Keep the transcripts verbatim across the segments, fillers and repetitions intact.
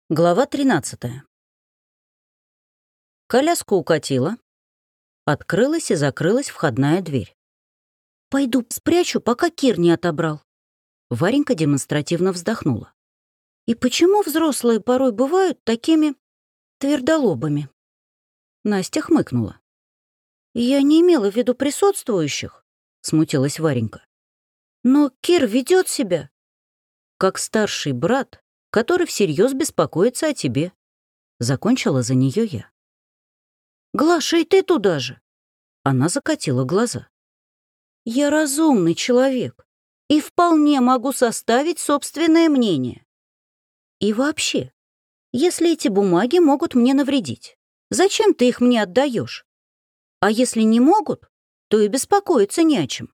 Глава тринадцатая. Коляска укатила, открылась и закрылась входная дверь. «Пойду спрячу, пока Кир не отобрал». Варенька демонстративно вздохнула. «И почему взрослые порой бывают такими твердолобыми?» Настя хмыкнула. «Я не имела в виду присутствующих», — смутилась Варенька. «Но Кир ведет себя как старший брат, который всерьез беспокоится о тебе». Закончила за нее я. «Глаша, и ты туда же!» Она закатила глаза. «Я разумный человек и вполне могу составить собственное мнение. И вообще, если эти бумаги могут мне навредить, зачем ты их мне отдаешь? А если не могут, то и беспокоиться не о чем».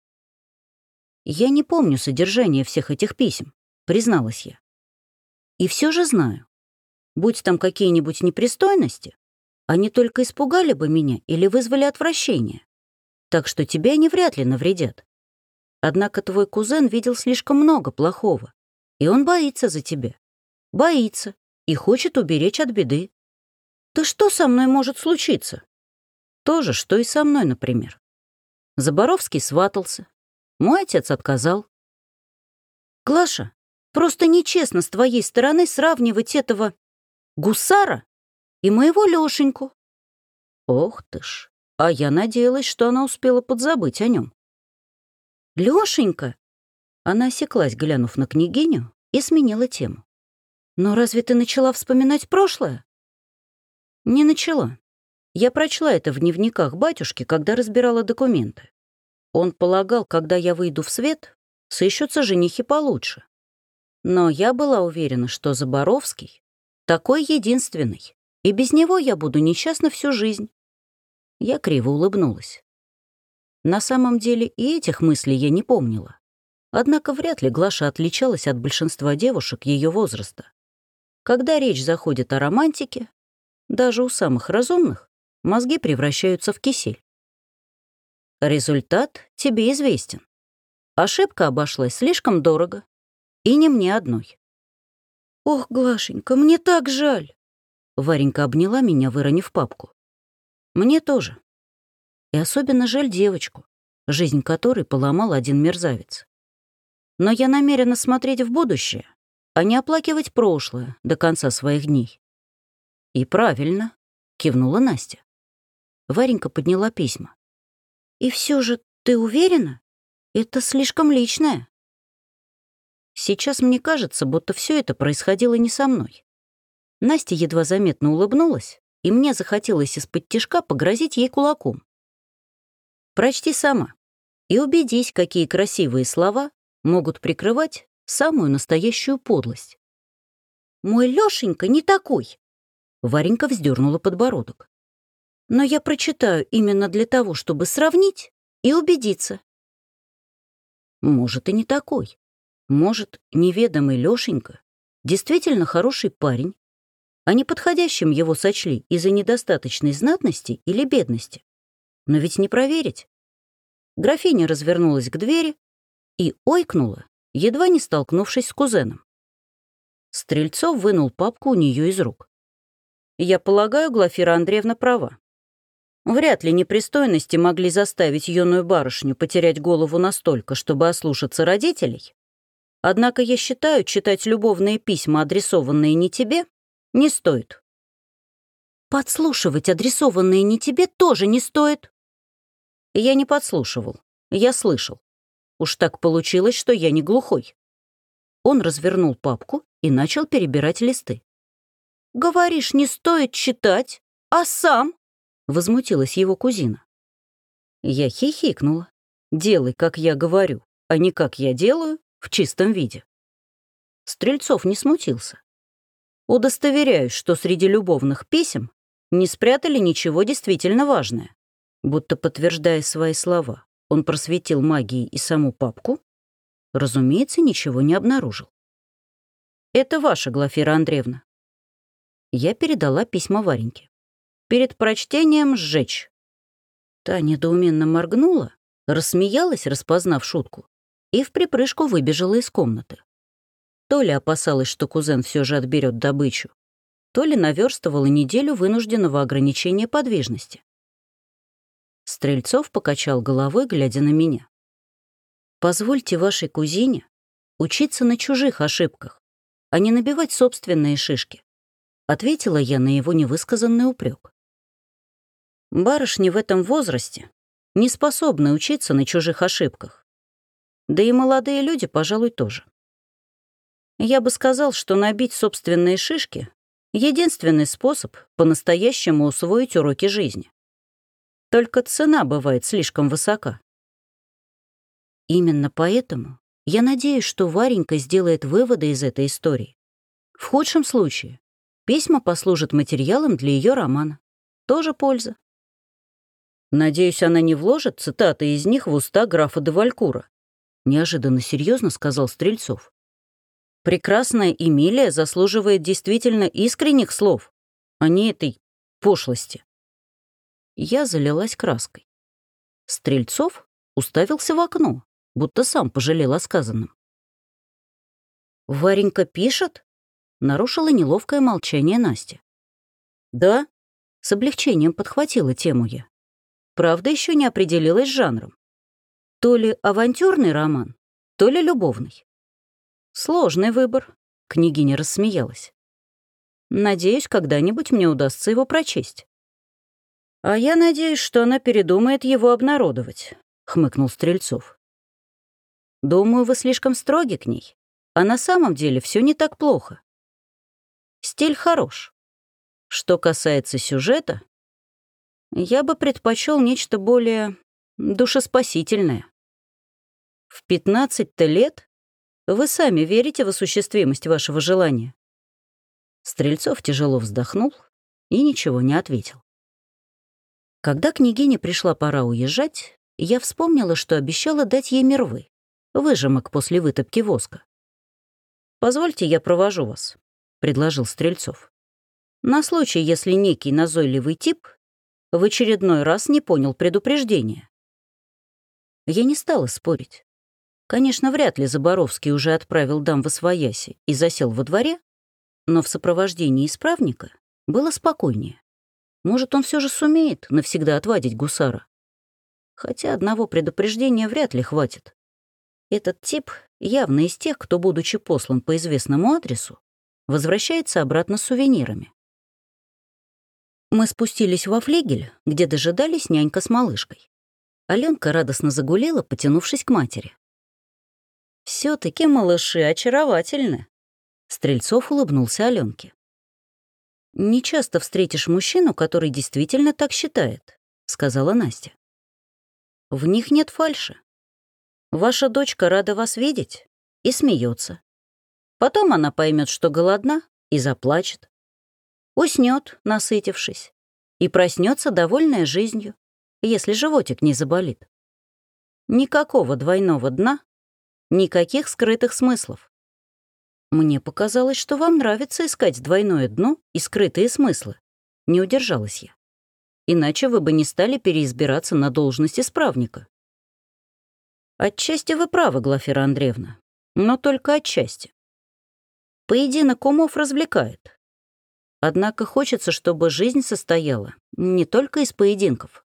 «Я не помню содержание всех этих писем», — призналась я. «И все же знаю, будь там какие-нибудь непристойности, они только испугали бы меня или вызвали отвращение. Так что тебе они вряд ли навредят. Однако твой кузен видел слишком много плохого, и он боится за тебя. Боится и хочет уберечь от беды. Да что со мной может случиться? То же, что и со мной, например. Заборовский сватался. Мой отец отказал. Глаша, просто нечестно с твоей стороны сравнивать этого гусара и моего Лёшеньку. Ох ты ж, а я надеялась, что она успела подзабыть о нем. Лёшенька? Она осеклась, глянув на княгиню, и сменила тему. Но разве ты начала вспоминать прошлое? Не начала. Я прочла это в дневниках батюшки, когда разбирала документы. Он полагал, когда я выйду в свет, сыщутся женихи получше. Но я была уверена, что Заборовский такой единственный, и без него я буду несчастна всю жизнь. Я криво улыбнулась. На самом деле и этих мыслей я не помнила. Однако вряд ли Глаша отличалась от большинства девушек ее возраста. Когда речь заходит о романтике, даже у самых разумных мозги превращаются в кисель. Результат тебе известен. Ошибка обошлась слишком дорого, и не мне одной. «Ох, Глашенька, мне так жаль!» Варенька обняла меня, выронив папку. «Мне тоже. И особенно жаль девочку, жизнь которой поломал один мерзавец. Но я намерена смотреть в будущее, а не оплакивать прошлое до конца своих дней». «И правильно», — кивнула Настя. Варенька подняла письма. «И все же ты уверена? Это слишком личное». Сейчас мне кажется, будто все это происходило не со мной. Настя едва заметно улыбнулась, и мне захотелось из-под тишка погрозить ей кулаком. Прочти сама и убедись, какие красивые слова могут прикрывать самую настоящую подлость. «Мой Лёшенька не такой!» Варенька вздернула подбородок. «Но я прочитаю именно для того, чтобы сравнить и убедиться». Может, и не такой. Может, неведомый Лёшенька действительно хороший парень, а неподходящим его сочли из-за недостаточной знатности или бедности. Но ведь не проверить. Графиня развернулась к двери и ойкнула, едва не столкнувшись с кузеном. Стрельцов вынул папку у нее из рук. «Я полагаю, Глафира Андреевна права. Вряд ли непристойности могли заставить юную барышню потерять голову настолько, чтобы ослушаться родителей. Однако я считаю, читать любовные письма, адресованные не тебе, не стоит». «Подслушивать адресованные не тебе тоже не стоит». Я не подслушивал, я слышал. Уж так получилось, что я не глухой. Он развернул папку и начал перебирать листы. «Говоришь, не стоит читать, а сам?» — возмутилась его кузина. Я хихикнула. «Делай, как я говорю, а не как я делаю, в чистом виде». Стрельцов не смутился. «Удостоверяюсь, что среди любовных писем не спрятали ничего действительно важное». Будто подтверждая свои слова, он просветил магией и саму папку. Разумеется, ничего не обнаружил. «Это ваша, Глафира Андреевна». Я передала письма Вареньке. «Перед прочтением сжечь». Та недоуменно моргнула, рассмеялась, распознав шутку, и в припрыжку выбежала из комнаты. То ли опасалась, что кузен все же отберет добычу, то ли наверстывала неделю вынужденного ограничения подвижности. Стрельцов покачал головой, глядя на меня. «Позвольте вашей кузине учиться на чужих ошибках, а не набивать собственные шишки», — ответила я на его невысказанный упрек. «Барышни в этом возрасте не способны учиться на чужих ошибках. Да и молодые люди, пожалуй, тоже. Я бы сказал, что набить собственные шишки — единственный способ по-настоящему усвоить уроки жизни. Только цена бывает слишком высока. Именно поэтому я надеюсь, что Варенька сделает выводы из этой истории. В худшем случае письма послужат материалом для ее романа. Тоже польза. Надеюсь, она не вложит цитаты из них в уста графа де Валькура, неожиданно серьезно сказал Стрельцов. Прекрасная Эмилия заслуживает действительно искренних слов, а не этой пошлости. Я залилась краской. Стрельцов уставился в окно, будто сам пожалел о сказанном. «Варенька пишет?» — нарушила неловкое молчание Настя. «Да», — с облегчением подхватила тему я. Правда, еще не определилась с жанром. То ли авантюрный роман, то ли любовный. Сложный выбор, княгиня рассмеялась. Надеюсь, когда-нибудь мне удастся его прочесть. А я надеюсь, что она передумает его обнародовать, хмыкнул Стрельцов. Думаю, вы слишком строги к ней, а на самом деле все не так плохо. Стиль хорош. Что касается сюжета, я бы предпочел нечто более душеспасительное. В пятнадцать-то лет вы сами верите в осуществимость вашего желания. Стрельцов тяжело вздохнул и ничего не ответил. Когда княгине пришла пора уезжать, я вспомнила, что обещала дать ей мервы, выжимок после вытопки воска. «Позвольте, я провожу вас», — предложил Стрельцов. «На случай, если некий назойливый тип в очередной раз не понял предупреждения». Я не стала спорить. Конечно, вряд ли Заборовский уже отправил дам восвояси и засел во дворе, но в сопровождении исправника было спокойнее. Может, он все же сумеет навсегда отвадить гусара. Хотя одного предупреждения вряд ли хватит. Этот тип явно из тех, кто, будучи послан по известному адресу, возвращается обратно с сувенирами. Мы спустились во флигель, где дожидались нянька с малышкой. Аленка радостно загулела, потянувшись к матери. «Все-таки малыши очаровательны», — Стрельцов улыбнулся Аленке. «Не часто встретишь мужчину, который действительно так считает», — сказала Настя. «В них нет фальши. Ваша дочка рада вас видеть и смеется. Потом она поймет, что голодна, и заплачет. Уснет, насытившись, и проснется довольная жизнью, если животик не заболит. Никакого двойного дна, никаких скрытых смыслов. Мне показалось, что вам нравится искать двойное дно и скрытые смыслы. Не удержалась я. Иначе вы бы не стали переизбираться на должность исправника. Отчасти вы правы, Глафира Андреевна, но только отчасти. Поединок умов развлекает. Однако хочется, чтобы жизнь состояла не только из поединков.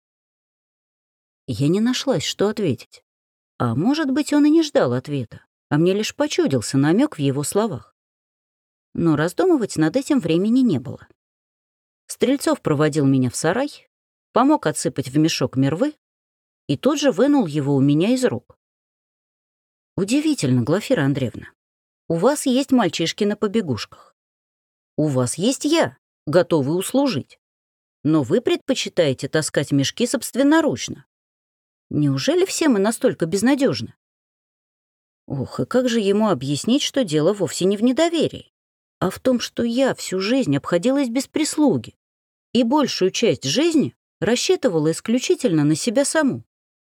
Я не нашлась, что ответить. А может быть, он и не ждал ответа, а мне лишь почудился намек в его словах. Но раздумывать над этим времени не было. Стрельцов проводил меня в сарай, помог отсыпать в мешок мервы и тут же вынул его у меня из рук. Удивительно, Глафира Андреевна, у вас есть мальчишки на побегушках. У вас есть я, готовый услужить. Но вы предпочитаете таскать мешки собственноручно. Неужели все мы настолько безнадежны? Ох, и как же ему объяснить, что дело вовсе не в недоверии, а в том, что я всю жизнь обходилась без прислуги и большую часть жизни рассчитывала исключительно на себя саму.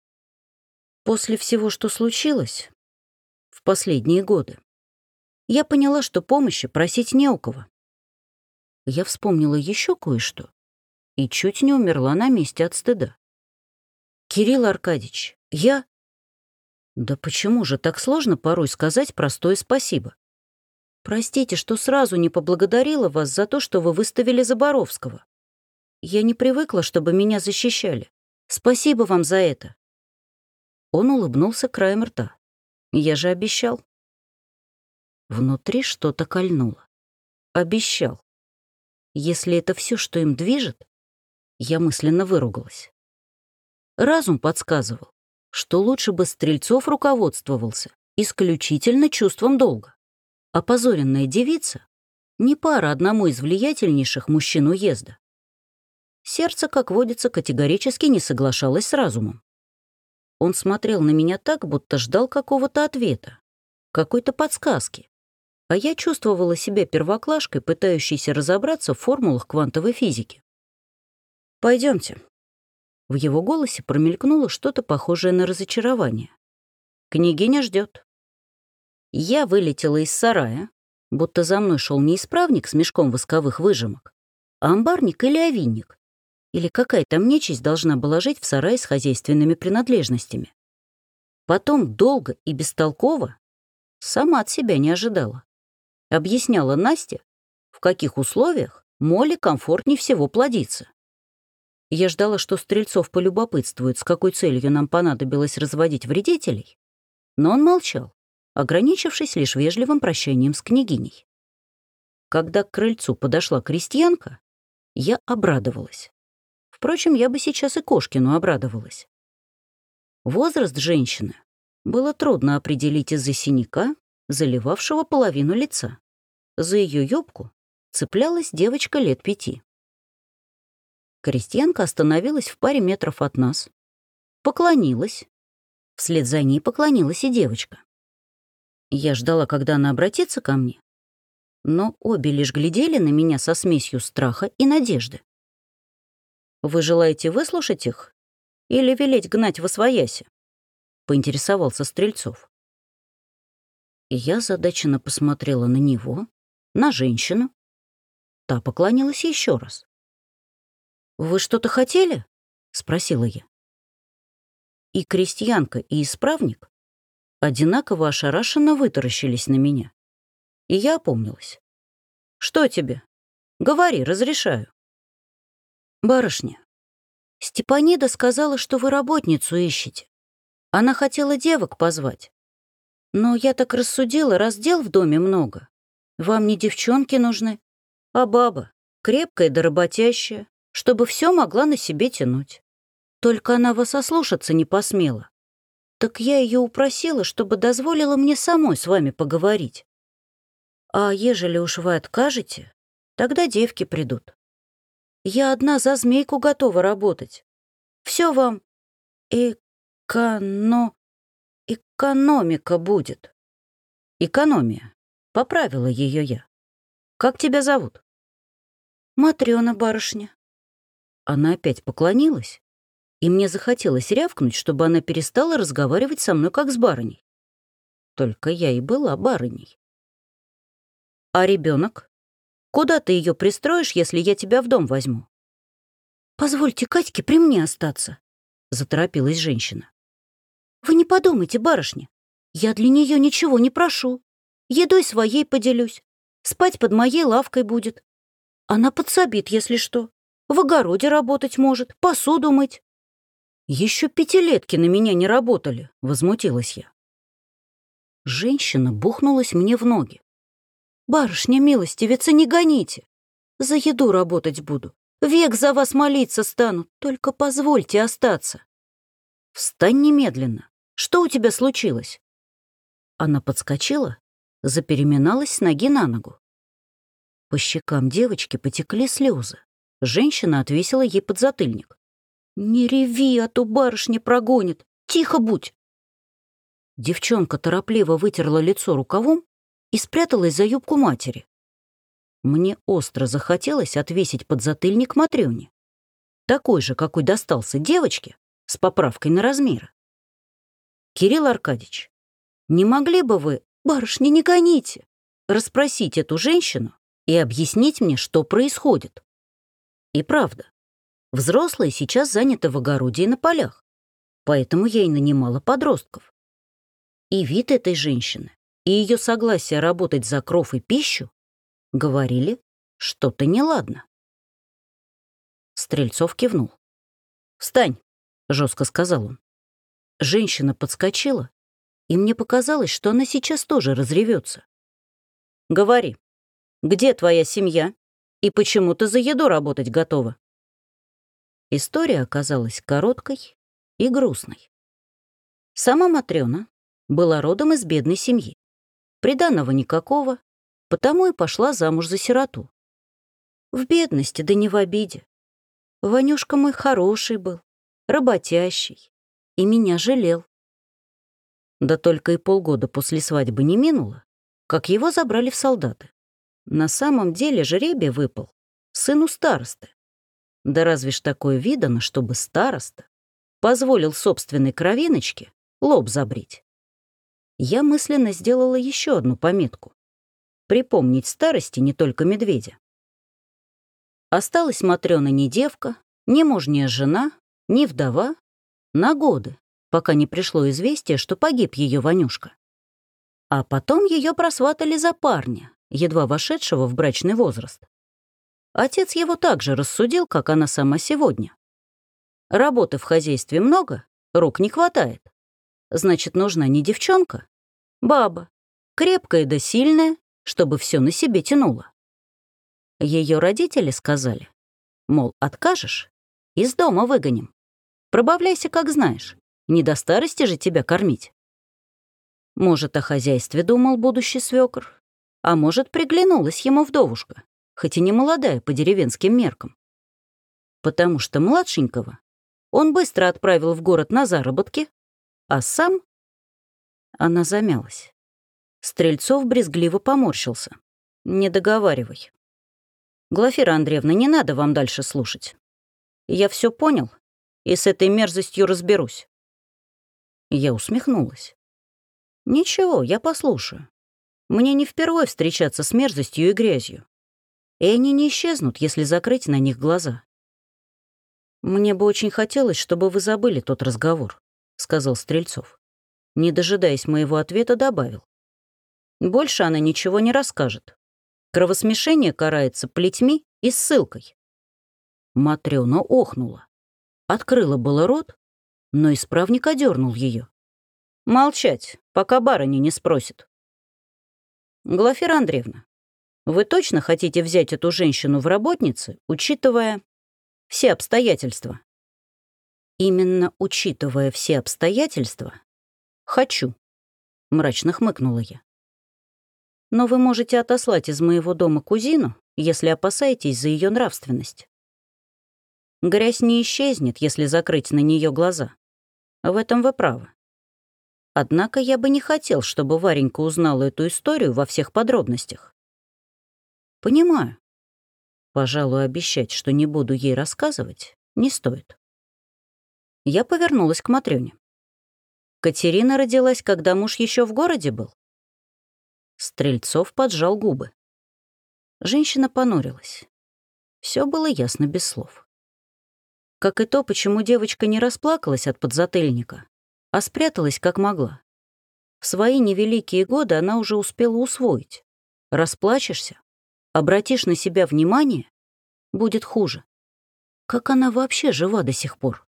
После всего, что случилось в последние годы, я поняла, что помощи просить не у кого. Я вспомнила еще кое-что и чуть не умерла на месте от стыда. «Кирилл Аркадьевич, я...» Да почему же так сложно порой сказать простое спасибо? Простите, что сразу не поблагодарила вас за то, что вы выставили Заборовского. Я не привыкла, чтобы меня защищали. Спасибо вам за это». Он улыбнулся краем рта. «Я же обещал». Внутри что-то кольнуло. Обещал. Если это все, что им движет, я мысленно выругалась. Разум подсказывал, что лучше бы Стрельцов руководствовался исключительно чувством долга. Опозоренная девица — не пара одному из влиятельнейших мужчин уезда. Сердце, как водится, категорически не соглашалось с разумом. Он смотрел на меня так, будто ждал какого-то ответа, какой-то подсказки, а я чувствовала себя первоклашкой, пытающейся разобраться в формулах квантовой физики. Пойдемте. В его голосе промелькнуло что-то похожее на разочарование. «Княгиня ждет». Я вылетела из сарая, будто за мной шел не исправник с мешком восковых выжимок, а амбарник или овинник, или какая там нечисть должна была жить в сарае с хозяйственными принадлежностями. Потом долго и бестолково, сама от себя не ожидала, объясняла Насте, в каких условиях Моле комфортнее всего плодиться. Я ждала, что Стрельцов полюбопытствует, с какой целью нам понадобилось разводить вредителей, но он молчал, ограничившись лишь вежливым прощанием с княгиней. Когда к крыльцу подошла крестьянка, я обрадовалась. Впрочем, я бы сейчас и Кошкину обрадовалась. Возраст женщины было трудно определить из-за синяка, заливавшего половину лица. За ее юбку цеплялась девочка лет пяти. Крестьянка остановилась в паре метров от нас, поклонилась. Вслед за ней поклонилась и девочка. Я ждала, когда она обратится ко мне, но обе лишь глядели на меня со смесью страха и надежды. «Вы желаете выслушать их или велеть гнать восвояси?» — поинтересовался Стрельцов. И я озадаченно посмотрела на него, на женщину. Та поклонилась еще раз. «Вы что-то хотели?» — спросила я. И крестьянка, и исправник одинаково ошарашенно вытаращились на меня. И я опомнилась. «Что тебе? Говори, разрешаю». «Барышня, Степанида сказала, что вы работницу ищете. Она хотела девок позвать. Но я так рассудила, раз дел в доме много. Вам не девчонки нужны, а баба, крепкая да работящая, чтобы все могла на себе тянуть. Только она вас ослушаться не посмела. Так я ее упросила, чтобы дозволила мне самой с вами поговорить. А ежели уж вы откажете, тогда девки придут. Я одна за змейку готова работать. Все вам эконо... экономика будет». «Экономия», — поправила ее я. «Как тебя зовут?» «Матрёна, барышня». Она опять поклонилась, и мне захотелось рявкнуть, чтобы она перестала разговаривать со мной как с барыней. Только я и была барыней. «А ребенок? Куда ты ее пристроишь, если я тебя в дом возьму?» «Позвольте Катьке при мне остаться», — заторопилась женщина. «Вы не подумайте, барышня, я для нее ничего не прошу. Едой своей поделюсь, спать под моей лавкой будет. Она подсобит, если что. В огороде работать может, посуду мыть». «Еще пятилетки на меня не работали», — возмутилась я. Женщина бухнулась мне в ноги. «Барышня, милостивица, не гоните. За еду работать буду. Век за вас молиться стану. Только позвольте остаться». «Встань немедленно. Что у тебя случилось?» Она подскочила, запереминалась с ноги на ногу. По щекам девочки потекли слезы. Женщина отвесила ей подзатыльник. «Не реви, а то барышня прогонит. Тихо будь!» Девчонка торопливо вытерла лицо рукавом и спряталась за юбку матери. Мне остро захотелось отвесить подзатыльник Матрёне, такой же, какой достался девочке, с поправкой на размеры. «Кирилл Аркадьевич, не могли бы вы, барышня, не гоните, расспросить эту женщину и объяснить мне, что происходит?» И правда, взрослые сейчас заняты в огороде и на полях, поэтому я и нанимала подростков. И вид этой женщины и ее согласие работать за кров и пищу говорили что-то неладно. Стрельцов кивнул. «Встань», — жестко сказал он. Женщина подскочила, и мне показалось, что она сейчас тоже разревется. «Говори, где твоя семья и почему ты за еду работать готова?» История оказалась короткой и грустной. Сама Матрёна была родом из бедной семьи. Приданого никакого, потому и пошла замуж за сироту. В бедности, да не в обиде. Ванюшка мой хороший был, работящий, и меня жалел. Да только и полгода после свадьбы не минуло, как его забрали в солдаты. На самом деле жребий выпал сыну старосты. Да разве ж такое видано, чтобы староста позволил собственной кровиночке лоб забрить? Я мысленно сделала еще одну пометку. Припомнить старости не только медведя. Осталась Матрёна не девка, не мужняя жена, не вдова, на годы, пока не пришло известие, что погиб ее Ванюшка. А потом ее просватали за парня, едва вошедшего в брачный возраст. Отец его также рассудил, как она сама сегодня. Работы в хозяйстве много, рук не хватает. Значит, нужна не девчонка, баба, крепкая да сильная, чтобы все на себе тянуло. Ее родители сказали, мол, откажешь, из дома выгоним. Пробавляйся, как знаешь, не до старости же тебя кормить. Может, о хозяйстве думал будущий свекр, а может, приглянулась ему вдовушка, хоть и не молодая по деревенским меркам. Потому что младшенького он быстро отправил в город на заработки, а сам... Она замялась. Стрельцов брезгливо поморщился. «Не договаривай. Глафира Андреевна, не надо вам дальше слушать. Я все понял и с этой мерзостью разберусь». Я усмехнулась. «Ничего, я послушаю. Мне не впервые встречаться с мерзостью и грязью. И они не исчезнут, если закрыть на них глаза». «Мне бы очень хотелось, чтобы вы забыли тот разговор», — сказал Стрельцов. Не дожидаясь моего ответа, добавил. «Больше она ничего не расскажет. Кровосмешение карается плетьми и ссылкой». Матрёна охнула. Открыла было рот, но исправник одернул ее. «Молчать, пока барыня не спросит». «Глафира Андреевна, вы точно хотите взять эту женщину в работницы, учитывая все обстоятельства?» «Именно учитывая все обстоятельства, хочу», — мрачно хмыкнула я. «Но вы можете отослать из моего дома кузину, если опасаетесь за ее нравственность. Грязь не исчезнет, если закрыть на нее глаза. В этом вы правы. Однако я бы не хотел, чтобы Варенька узнала эту историю во всех подробностях». «Понимаю. Пожалуй, обещать, что не буду ей рассказывать, не стоит». Я повернулась к Матрёне. «Катерина родилась, когда муж еще в городе был?» Стрельцов поджал губы. Женщина понурилась. Все было ясно без слов. Как и то, почему девочка не расплакалась от подзатыльника, а спряталась как могла. В свои невеликие годы она уже успела усвоить. Расплачешься, обратишь на себя внимание, будет хуже. Как она вообще жива до сих пор?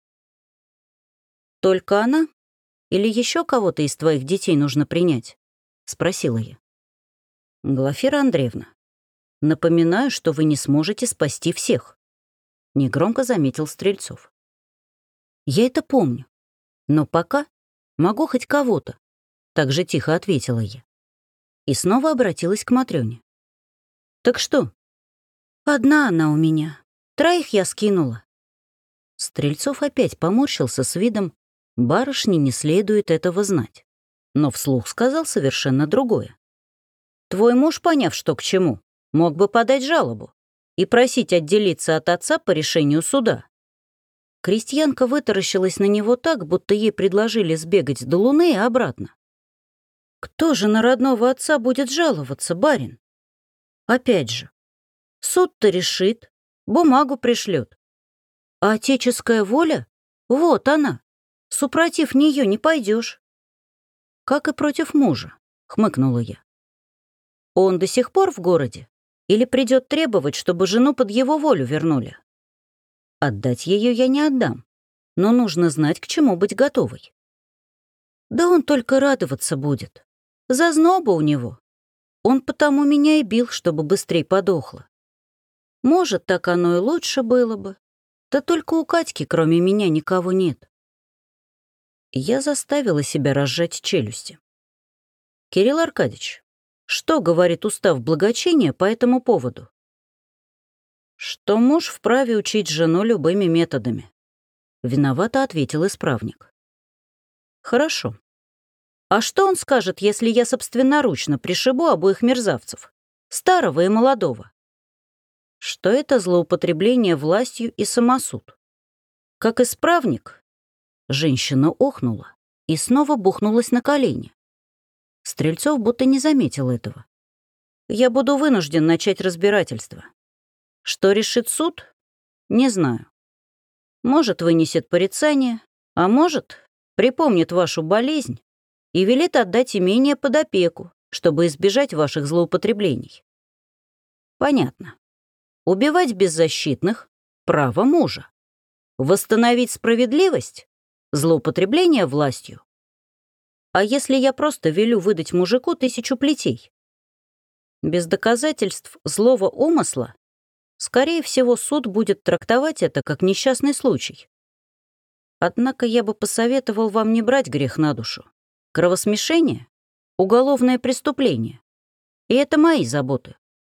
«Только она? Или еще кого-то из твоих детей нужно принять?» — спросила я. «Глафира Андреевна, напоминаю, что вы не сможете спасти всех», — негромко заметил Стрельцов. «Я это помню, но пока могу хоть кого-то», — так же тихо ответила я. И снова обратилась к Матрёне. «Так что?» «Одна она у меня. Троих я скинула». Стрельцов опять поморщился с видом «барышне не следует этого знать», но вслух сказал совершенно другое. «Твой муж, поняв, что к чему, мог бы подать жалобу и просить отделиться от отца по решению суда». Крестьянка вытаращилась на него так, будто ей предложили сбегать до Луны и обратно. «Кто же на родного отца будет жаловаться, барин? Опять же, суд-то решит, бумагу пришлет. А отеческая воля? Вот она. Супротив нее не пойдешь. Как и против мужа, хмыкнула я. Он до сих пор в городе? Или придет требовать, чтобы жену под его волю вернули? Отдать ее я не отдам, но нужно знать, к чему быть готовой. Да он только радоваться будет. Зазноба у него. Он потому меня и бил, чтобы быстрей подохло. Может, так оно и лучше было бы. Да только у Катьки, кроме меня, никого нет. Я заставила себя разжать челюсти. Кирилл Аркадьевич, что говорит устав благочиния по этому поводу? Что муж вправе учить жену любыми методами. Виновато ответил исправник. Хорошо. А что он скажет, если я собственноручно пришибу обоих мерзавцев, старого и молодого? Что это злоупотребление властью и самосуд? Как исправник? Женщина охнула и снова бухнулась на колени. Стрельцов будто не заметил этого. Я буду вынужден начать разбирательство. Что решит суд? Не знаю. Может, вынесет порицание, а может, припомнит вашу болезнь и велит отдать имение под опеку, чтобы избежать ваших злоупотреблений. Понятно. Убивать беззащитных — право мужа. Восстановить справедливость — злоупотребление властью. А если я просто велю выдать мужику тысячу плетей? Без доказательств злого умысла, скорее всего, суд будет трактовать это как несчастный случай. Однако я бы посоветовал вам не брать грех на душу. Кровосмешение — уголовное преступление. И это мои заботы.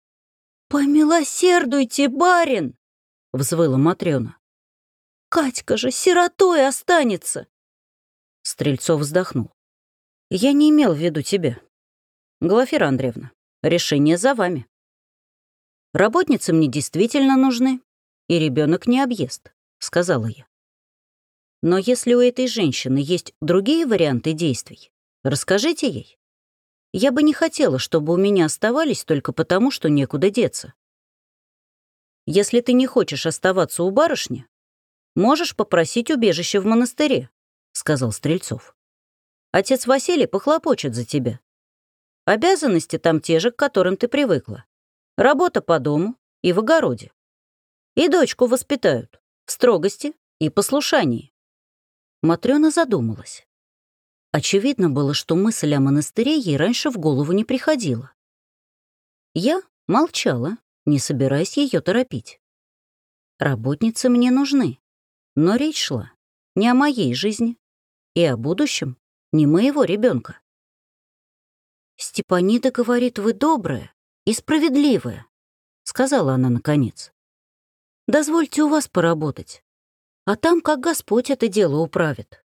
«Помилосердуйте, барин!» — взвыла Матрёна. «Катька же сиротой останется!» Стрельцов вздохнул. «Я не имел в виду тебя. Глафира Андреевна, решение за вами. Работницы мне действительно нужны, и ребенок не объест», — сказала я. «Но если у этой женщины есть другие варианты действий, расскажите ей. Я бы не хотела, чтобы у меня оставались только потому, что некуда деться. Если ты не хочешь оставаться у барышни, можешь попросить убежище в монастыре», — сказал Стрельцов. «Отец Василий похлопочет за тебя. Обязанности там те же, к которым ты привыкла. Работа по дому и в огороде. И дочку воспитают в строгости и послушании». Матрёна задумалась. Очевидно было, что мысль о монастыре ей раньше в голову не приходила. Я молчала, не собираясь ее торопить. Работницы мне нужны, но речь шла не о моей жизни и о будущем не моего ребенка. «Степанида говорит, вы добрая и справедливая», — сказала она наконец. «Дозвольте у вас поработать, а там как Господь это дело управит».